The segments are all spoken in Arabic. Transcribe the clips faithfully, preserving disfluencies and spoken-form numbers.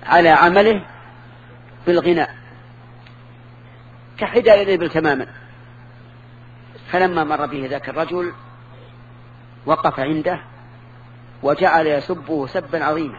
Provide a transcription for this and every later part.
على عمله بالغناء كحداء الإبل تماما. فلما مر به ذاك الرجل وقف عنده وجعل يسبه سبا عظيما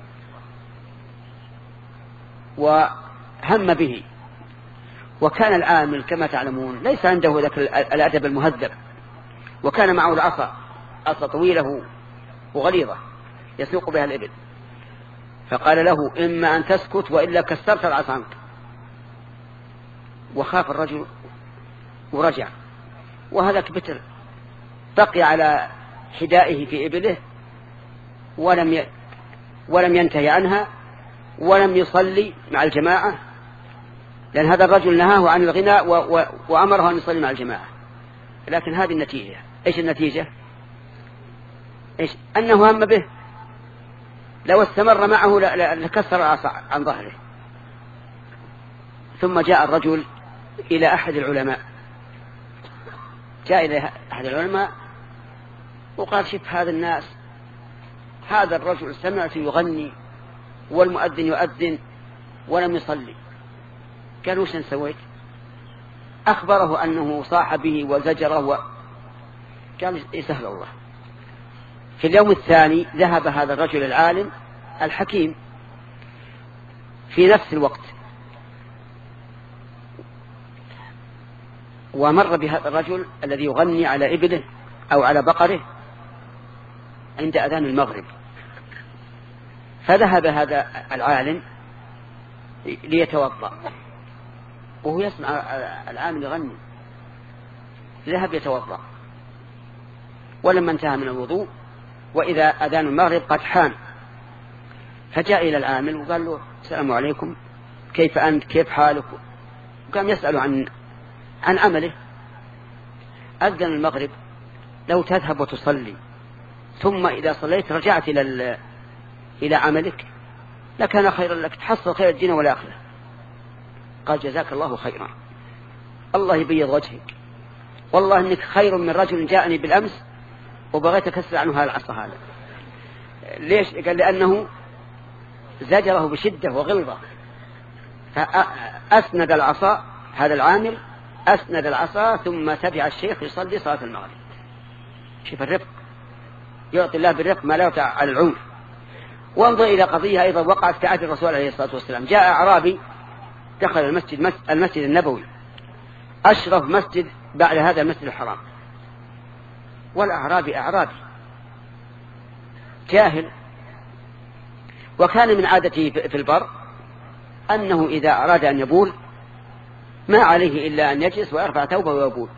وهم به. وكان العامل كما تعلمون ليس عنده ذاك الأدب المهذب، وكان معه العصا، عصا طويلة وغليظة يسوق بها الإبل. فقال له إما أن تسكت وإلا كسرت العصا عنك. وخاف الرجل ورجع، وهذاك بتر بقي على حدائه في إبله ولم ي... ولم ينتهي عنها ولم يصلي مع الجماعة، لأن هذا الرجل نهاه عن الغناء و... و... وأمره أن يصلي مع الجماعة. لكن هذه النتيجة. إيش النتيجة؟ إيش؟ أنه هم به، لو استمر معه لكسر العصا عن ظهره. ثم جاء الرجل إلى أحد العلماء، جاء إلى أحد العلماء وقال شوف هذا الناس، هذا الرجل سمعت يغني والمؤذن يؤذن ولم يصلي. قالوا وش سويت؟ أخبره أنه صاح به وزجره و... قال يسهل الله. في اليوم الثاني ذهب هذا الرجل العالم الحكيم في نفس الوقت ومر بهذا الرجل الذي يغني على إبله أو على بقره عند أذان المغرب. فذهب هذا العالم ليتوضأ وهو يسمع العامل يغني، ذهب يتوضأ. ولما انتهى من الوضوء وإذا أذان المغرب قد حان، فجاء إلى العامل وقال له السلام عليكم، كيف أنت، كيف حالك؟ وقام يسأله عن عن عمله. أذن المغرب، لو تذهب وتصلي ثم إذا صليت رجعت إلى إلى عملك لكان خيرا لك، تحصل خير الدين والآخرة. قال جزاك الله خيرا، الله يبيض وجهك، والله إنك خير من رجل جاءني بالأمس وبغيت أكسر عنه هذا العصا هذا. ليش؟ قال لأنه زجره بشدة وغلظة، فأسند العصا هذا العامل، أسند العصا ثم تبع الشيخ يصلي صلاة المغرب. شوف الرفق، يعطي الله بالرفق ما لا يعطي على العنف. وانظر إلى قضية أيضا وقعت في عهد الرسول عليه الصلاة والسلام. جاء أعرابي دخل المسجد المسجد النبوي، أشرف مسجد بعد هذا المسجد الحرام، والأعرابي أعرابي جاهل، وكان من عادته في البر أنه إذا أراد أن يبول ما عليه إلا أن يجلس ويرفع ثوبه ويبول.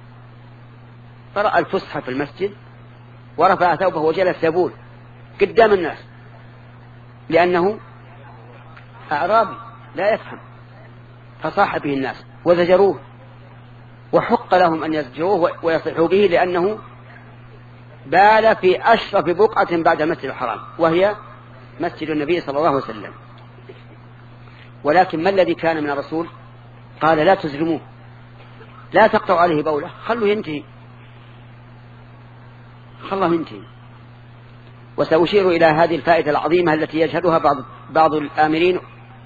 فرأى الفسحة في المسجد ورفع ثوبه وجلس يبول قدام الناس، لأنه أعرابي لا يفهم. فصاح به الناس وزجروه، وحق لهم أن يزجروه ويصيحوا به، لأنه بال في أشرف بقعة بعد المسجد الحرام وهي مسجد النبي صلى الله عليه وسلم. ولكن ما الذي كان من الرسول؟ قال لا تزلموه، لا تقطعوا عليه بوله، خلوا ينتهي، خلوا ينتهي. وسأشير إلى هذه الفائدة العظيمة التي يجهلها بعض بعض الآمرين،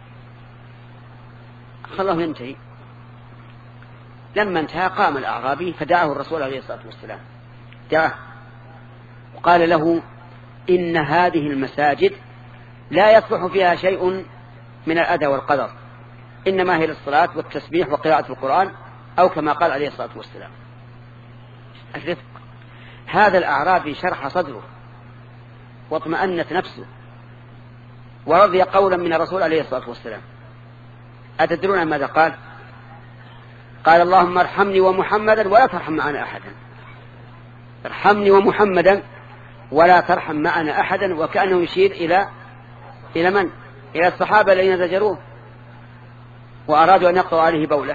خلوا ينتهي. لما انتهى قام الأعرابي فدعاه الرسول عليه الصلاة والسلام، دعاه وقال له إن هذه المساجد لا يصلح فيها شيء من الأذى والقدر، إنما هي للصلاة والتسبيح وقراءة القرآن، أو كما قال عليه الصلاة والسلام. الرفق. هذا الأعرابي شرح صدره واطمأنت نفسه ورضي قولا من الرسول عليه الصلاة والسلام. أتدرون ماذا قال؟ قال اللهم ارحمني ومحمدا ولا ترحم معنا أحدا. ارحمني ومحمدا ولا ترحم معنا أحدا، وكأنه يشير إلى إلى من؟ إلى الصحابة الذين زجروه وأرادوا أن يقطعوا عليه بوله.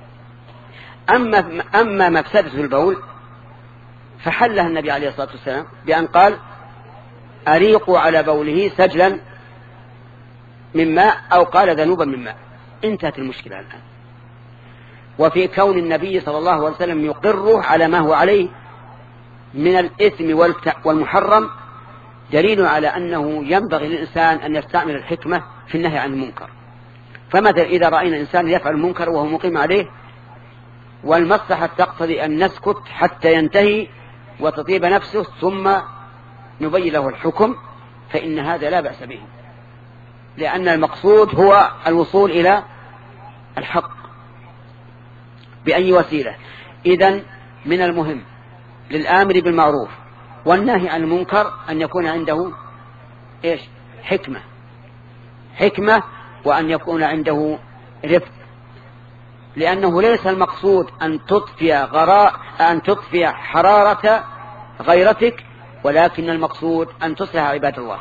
أما, أما مفسدة البول فحلها النبي عليه الصلاة والسلام بأن قال أريقوا على بوله سجلا من ماء، أو قال ذنوبا من ماء. انتهت المشكلة الآن. وفي كون النبي صلى الله عليه وسلم يقره على ما هو عليه من الإثم والمحرم دليل على أنه ينبغي للإنسان أن يستعمل الحكمة في النهي عن المنكر. فمثلا إذا رأينا إنسان يفعل المنكر وهو مقيم عليه والمصلحة تقتضي أن نسكت حتى ينتهي وتطيب نفسه ثم نبين له الحكم، فإن هذا لا بأس به، لأن المقصود هو الوصول إلى الحق بأي وسيلة. إذن من المهم للآمر بالمعروف والنهي عن المنكر أن يكون عنده إيش؟ حكمة حكمة وأن يكون عنده رفق، لأنه ليس المقصود أن تطفئ غراء أن تطفئ حرارة غيرتك، ولكن المقصود أن تصلح عباد الله.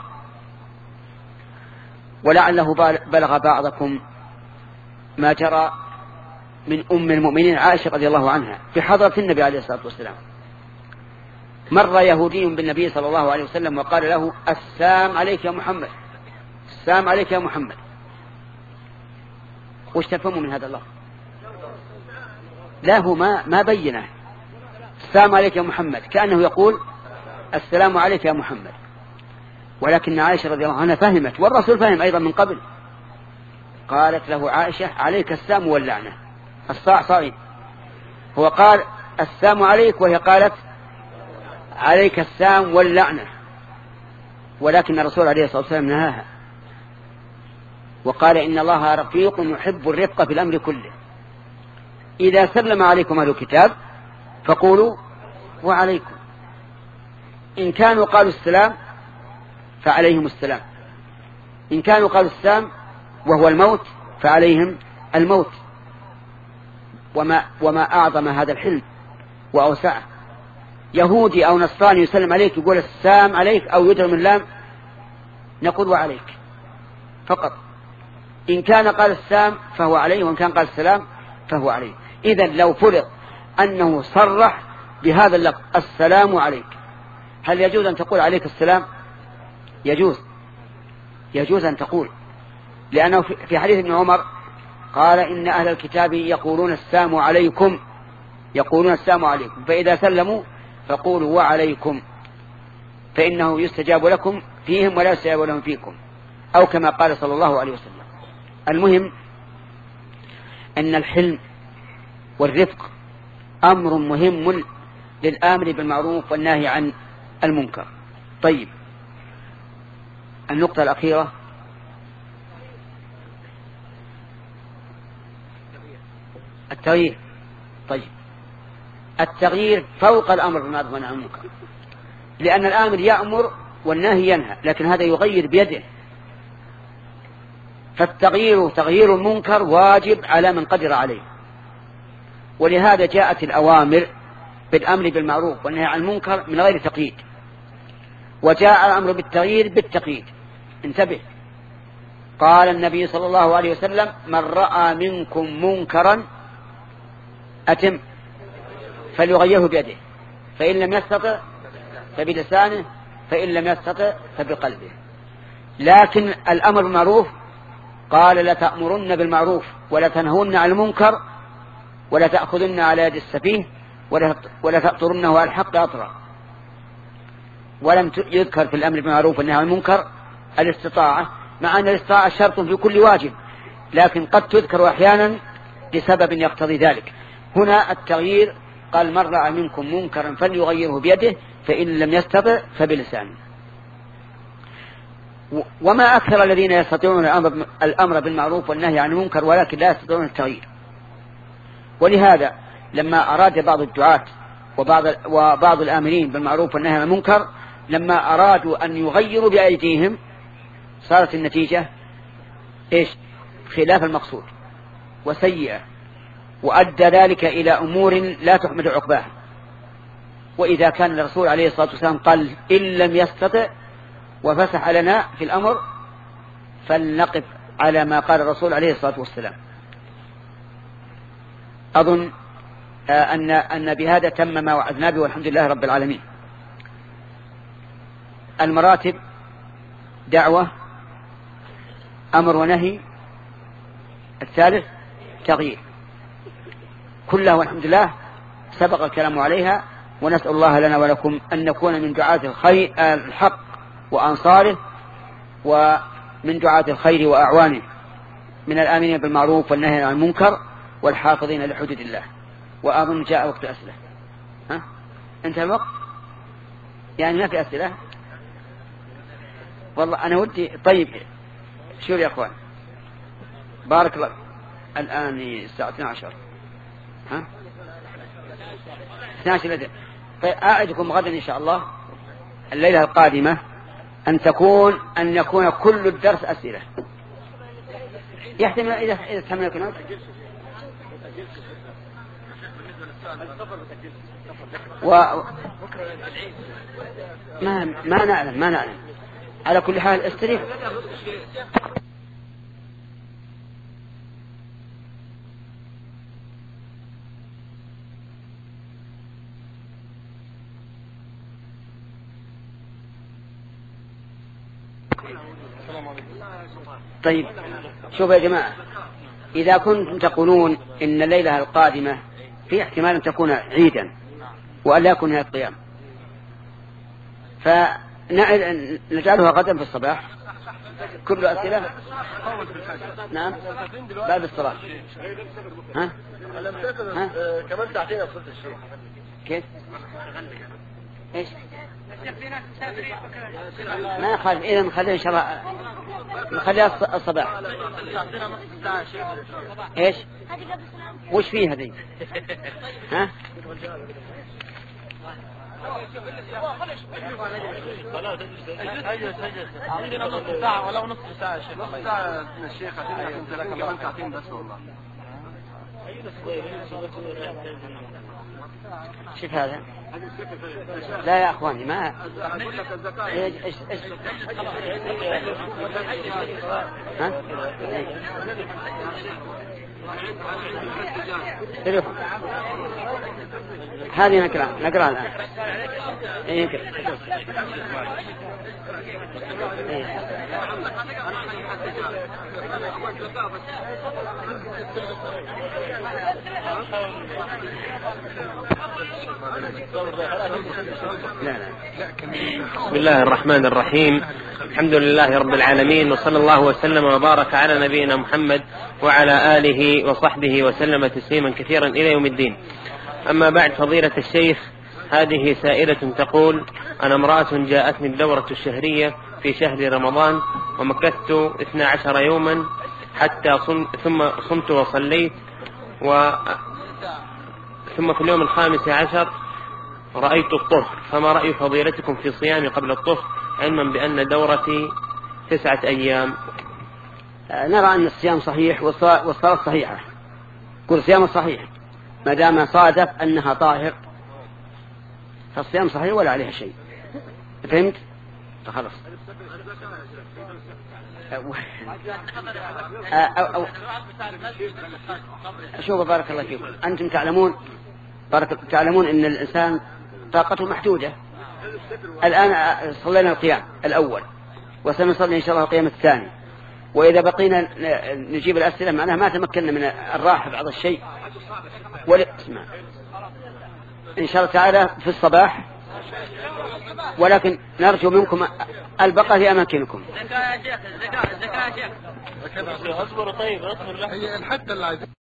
ولعله بلغ بعضكم ما جرى من أم المؤمنين عائشة رضي الله عنها في حضرة النبي عليه الصلاة والسلام. مر يهودي بالنبي صلى الله عليه وسلم وقال له: السلام عليك يا محمد، السلام عليك يا محمد. وش تفهموا من هذا الله؟ لا، هو ما, ما بينه. السلام عليك يا محمد كأنه يقول السلام عليك يا محمد، ولكن عائشة رضي الله عنها فهمت، والرسول فهم أيضا من قبل. قالت له عائشة: عليك السلام واللعنة. الصاع صعيد، هو قال السلام عليك وهي قالت عليك السلام واللعنة، ولكن الرسول عليه الصلاة والسلام نهاها وقال: إن الله رفيق يحب الرفق في الأمر كله. إذا سلم عليكم أهل الكتاب فقولوا وعليكم، إن كانوا قالوا السلام فعليهم السلام، إن كانوا قالوا السلام وهو الموت فعليهم الموت. وما, وما أعظم هذا الحلم وأوسعه. يهودي أو نصراني يسلم عليك يقول السلام عليك أو يدرم اللام، نقول وعليك فقط. إن كان قال السلام فهو عليه، وإن كان قال السلام فهو عليه. إذن لو فرض أنه صرح بهذا اللفظ السلام عليك، هل يجوز أن تقول عليك السلام؟ يجوز يجوز أن تقول، لأنه في حديث ابن عمر قال: إن أهل الكتاب يقولون السلام عليكم، يقولون السلام عليكم، فإذا سلموا فقولوا وعليكم، فإنه يستجاب لكم فيهم ولا يستجاب لهم فيكم، أو كما قال صلى الله عليه وسلم. المهم أن الحلم والرفق أمر مهم للآمر بالمعروف والنهي عن المنكر. طيب، النقطة الأخيرة التغيير. طيب، التغيير فوق الأمر بالمعروف والنهي عن المنكر، لأن الآمر يأمر والنهي ينهى، لكن هذا يغير بيده. فالتغيير تغيير المنكر واجب على من قدر عليه، ولهذا جاءت الأوامر بالأمر بالمعروف والنهي عن المنكر من غير تقييد، وجاء الأمر بالتغيير بالتقييد. انتبه، قال النبي صلى الله عليه وسلم: من رأى منكم منكرا أتم فليغيره بيده، فإن لم يستطع فبلسانه، فإن لم يستطع فبقلبه. لكن الأمر بالمعروف قال: لتأمرن بالمعروف ولا تنهون عن المنكر ولا تأخذن على يد السفيه ولا تأطرنه على الحق أطرا. ولم يذكر في الأمر بالمعروف والنهي عن المنكر الاستطاعة، مع أن الاستطاعة شرط في كل واجب، لكن قد تذكر أحيانا لسبب يقتضي ذلك. هنا التغيير قال: من رأى منكم منكرا فليغيره بيده، فإن لم يستطع فبلسانه. وما أكثر الذين يستطيعون الأمر بالمعروف والنهي عن المنكر ولكن لا يستطيعون التغيير. ولهذا لما أراد بعض الدعاة وبعض, وبعض الآمرين بالمعروف والنهي عن المنكر لما أرادوا أن يغيروا بأيديهم صارت النتيجة إيش؟ خلاف المقصود وسيئة، وأدى ذلك إلى أمور لا تحمد عقباها. وإذا كان الرسول عليه الصلاة والسلام قال: إن لم يستطع وفسح لنا في الأمر، فلنقف على ما قال الرسول عليه الصلاة والسلام. أظن أن, أن بهذا تم ما وعدنا به، والحمد لله رب العالمين. المراتب: دعوة، أمر ونهي، الثالث تغيير، كلها والحمد لله سبق الكلام عليها. ونسأل الله لنا ولكم أن نكون من دعاة الخير الحق وأنصاره ومن دعاة الخير وأعوانه، من الآمنين بالمعروف والنهي عن المنكر والحافظين لحدود الله. وأظن جاء وقت أسئلة. ها؟ انتهى الوقت؟ يعني ما في أسئلة؟ والله أنا ودي. طيب شو يا أخوان، بارك الله. الآن الساعة اثنتي عشرة. ها؟ اثنتي عشرة. طيب أعدكم غدا إن شاء الله الليلة القادمة أن تكون أن يكون كل الدرس أسئلة. يحتمل إذا إذا تحمل كلمات. و ما ما نعلم ما نعلم على كل حال استريح. طيب شوفوا يا جماعة، إذا كنتم تقولون إن الليلة القادمة في احتمال أن تكون عيدا وأن لا يكون هذا القيام، فنجعلها غدا في الصباح كل أسئلة. نعم بعد الصلاة. ها؟ ها؟ كمان ساعتين وصلت الشيخ. كيف؟ إيش؟ ما يخالف. إذا نخليها إن شاء الله نخليها الصباح. إيش؟ وش فيه هذه؟ ها؟ عندنا نص ساعة ولو نص ساعة يا شيخ. نص ساعة الشيخ عشان كمان ساعتين بس والله. شوف هذا. لا يا اخواني ما ايش ايش ايش ها تليفون. هذه نقرأ نقرأ الآن. إيه نقرأ. إيه. لا لا. بسم الله الرحمن الرحيم. الحمد لله رب العالمين، وصلى الله وسلم وبارك على نبينا محمد وعلى آله وصحبه وسلم تسليما كثيرا إلى يوم الدين. أما بعد، فضيلة الشيخ، هذه سائلة تقول: أنا امرأة جاءتني الدورة الشهرية في شهر رمضان ومكثت اثنا عشر يوما حتى صم ثم صمت وصليت، و ثم في اليوم الخامس عشر رأيت الطهر، فما رأي فضيلتكم في صيامي قبل الطهر علما بأن دورتي تسعة أيام؟ نرى أن الصيام صحيح والصلاة صحيحة. كل صيام صحيح ما دام صادف أنها طاهر، فالصيام صحيح ولا عليها شيء. فهمت؟ فخلص. أو أو شوفوا بارك الله فيكم، أنتم تعلمون بارك تعلمون أن الإنسان طاقته محدودة. الآن صلينا القيام الأول وسنصلي إن شاء الله القيام الثاني، وإذا بقينا نجيب الأسئلة معناها ما تمكننا من الراحة بعض الشيء. والاسمع إن شاء الله تعالى في الصباح، ولكن نرجو منكم البقاء في أماكنكم. اصبروا طيب اصبر. هي الحد اللي عايزين